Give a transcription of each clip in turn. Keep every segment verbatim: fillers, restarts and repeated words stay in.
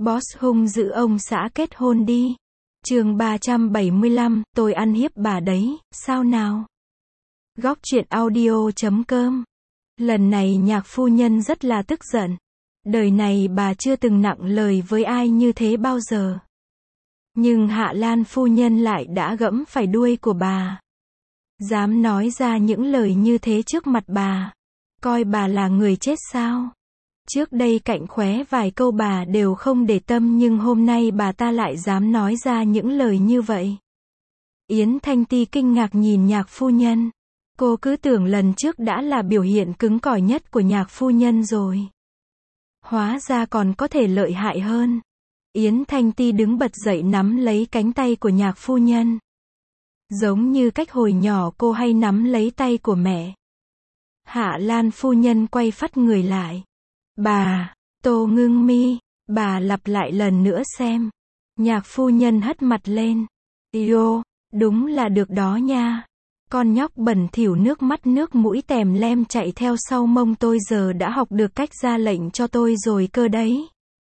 Boss hung dữ ông xã kết hôn đi. Chương ba trăm bảy mươi lăm, tôi ăn hiếp bà đấy, sao nào? Góc truyện audio chấm com. Lần này nhạc phu nhân rất là tức giận. Đời này bà chưa từng nặng lời với ai như thế bao giờ. Nhưng Hạ Lan phu nhân lại đã gẫm phải đuôi của bà. Dám nói ra những lời như thế trước mặt bà. Coi bà là người chết sao? Trước đây cạnh khóe vài câu bà đều không để tâm, nhưng hôm nay bà ta lại dám nói ra những lời như vậy. Yến Thanh Ti kinh ngạc nhìn nhạc phu nhân. Cô cứ tưởng lần trước đã là biểu hiện cứng cỏi nhất của nhạc phu nhân rồi. Hóa ra còn có thể lợi hại hơn. Yến Thanh Ti đứng bật dậy nắm lấy cánh tay của nhạc phu nhân. Giống như cách hồi nhỏ cô hay nắm lấy tay của mẹ. Hạ Lan phu nhân quay phắt người lại. Bà, Tô Ngưng Mi, bà lặp lại lần nữa xem. Nhạc phu nhân hất mặt lên. Yo, đúng là được đó nha. Con nhóc bẩn thỉu nước mắt nước mũi tèm lem chạy theo sau mông tôi giờ đã học được cách ra lệnh cho tôi rồi cơ đấy.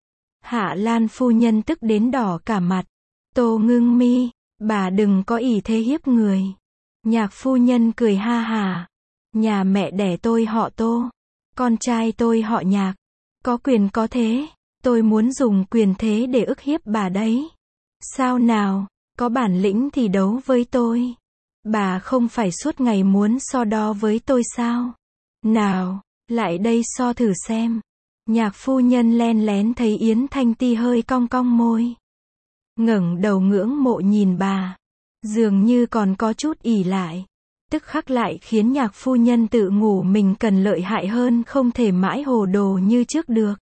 Hạ Lan phu nhân tức đến đỏ cả mặt. Tô Ngưng Mi, bà đừng có ỷ thế hiếp người. Nhạc phu nhân cười ha hả. Nhà mẹ đẻ tôi họ Tô. Con trai tôi họ Nhạc. Có quyền có thế. Tôi muốn dùng quyền thế để ức hiếp bà đấy. Sao nào, có bản lĩnh thì đấu với tôi. Bà không phải suốt ngày muốn so đo với tôi sao? Nào, lại đây so thử xem. Nhạc phu nhân len lén thấy Yến Thanh Ti hơi cong cong môi. Ngẩng đầu ngưỡng mộ nhìn bà. Dường như còn có chút ỷ lại. Tức khắc lại khiến nhạc phu nhân tự ngủ mình cần lợi hại hơn, không thể mãi hồ đồ như trước được.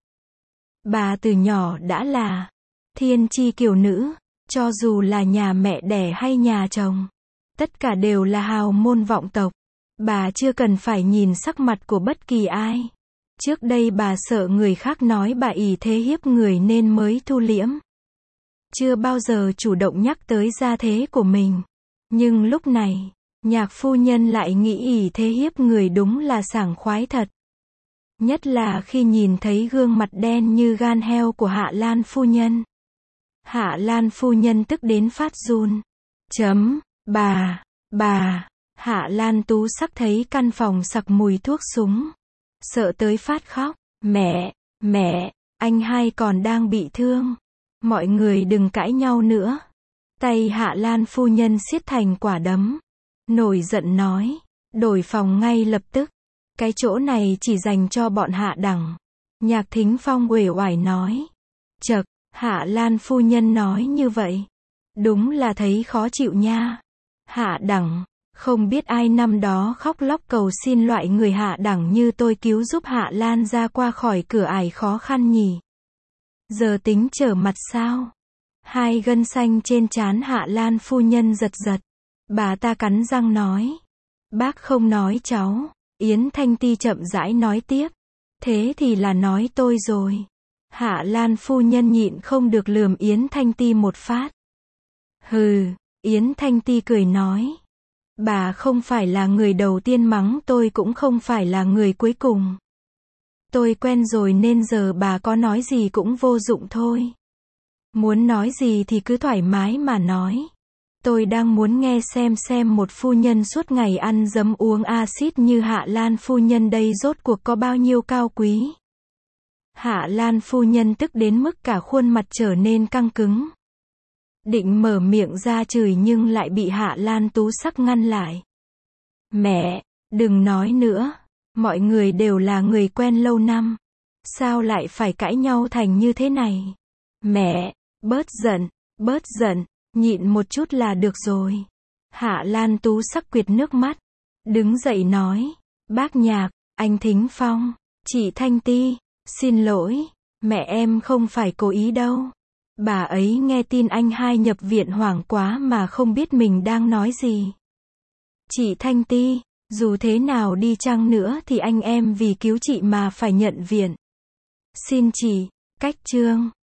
Bà từ nhỏ đã là thiên chi kiều nữ, cho dù là nhà mẹ đẻ hay nhà chồng. Tất cả đều là hào môn vọng tộc. Bà chưa cần phải nhìn sắc mặt của bất kỳ ai. Trước đây bà sợ người khác nói bà ỷ thế hiếp người nên mới thu liễm. Chưa bao giờ chủ động nhắc tới gia thế của mình. Nhưng lúc này, nhạc phu nhân lại nghĩ ỷ thế hiếp người đúng là sảng khoái thật. Nhất là khi nhìn thấy gương mặt đen như gan heo của Hạ Lan phu nhân. Hạ Lan phu nhân tức đến phát run. Chấm, bà, bà, Hạ Lan Tú Sắc thấy căn phòng sặc mùi thuốc súng. Sợ tới phát khóc. Mẹ, mẹ, anh hai còn đang bị thương. Mọi người đừng cãi nhau nữa. Tay Hạ Lan phu nhân siết thành quả đấm. Nổi giận nói. Đổi phòng ngay lập tức. Cái chỗ này chỉ dành cho bọn Hạ Đẳng. Nhạc Thính Phong uể oải nói. Chậc, Hạ Lan phu nhân nói như vậy. Đúng là thấy khó chịu nha. Hạ Đẳng, không biết ai năm đó khóc lóc cầu xin loại người Hạ Đẳng như tôi cứu giúp Hạ Lan ra qua khỏi cửa ải khó khăn nhỉ. Giờ tính trở mặt sao? Hai gân xanh trên trán Hạ Lan phu nhân giật giật. Bà ta cắn răng nói. Bác không nói cháu. Yến Thanh Ti chậm rãi nói tiếp. Thế thì là nói tôi rồi. Hạ Lan phu nhân nhịn không được lườm Yến Thanh Ti một phát. Hừ, Yến Thanh Ti cười nói. Bà không phải là người đầu tiên mắng tôi, cũng không phải là người cuối cùng. Tôi quen rồi nên giờ bà có nói gì cũng vô dụng thôi. Muốn nói gì thì cứ thoải mái mà nói. Tôi đang muốn nghe xem xem một phu nhân suốt ngày ăn dấm uống axit như Hạ Lan phu nhân đây rốt cuộc có bao nhiêu cao quý. Hạ Lan phu nhân tức đến mức cả khuôn mặt trở nên căng cứng. Định mở miệng ra chửi nhưng lại bị Hạ Lan Tú Sắc ngăn lại. Mẹ, đừng nói nữa. Mọi người đều là người quen lâu năm. Sao lại phải cãi nhau thành như thế này? Mẹ, bớt giận, bớt giận, nhịn một chút là được rồi. Hạ Lan Tú Sắc quệt nước mắt. Đứng dậy nói. Bác Nhạc, anh Thính Phong, chị Thanh Ti, xin lỗi, mẹ em không phải cố ý đâu. Bà ấy nghe tin anh hai nhập viện hoảng quá mà không biết mình đang nói gì. Chị Thanh Ti, dù thế nào đi chăng nữa thì anh em vì cứu chị mà phải nhận viện. Xin chị, cách chương.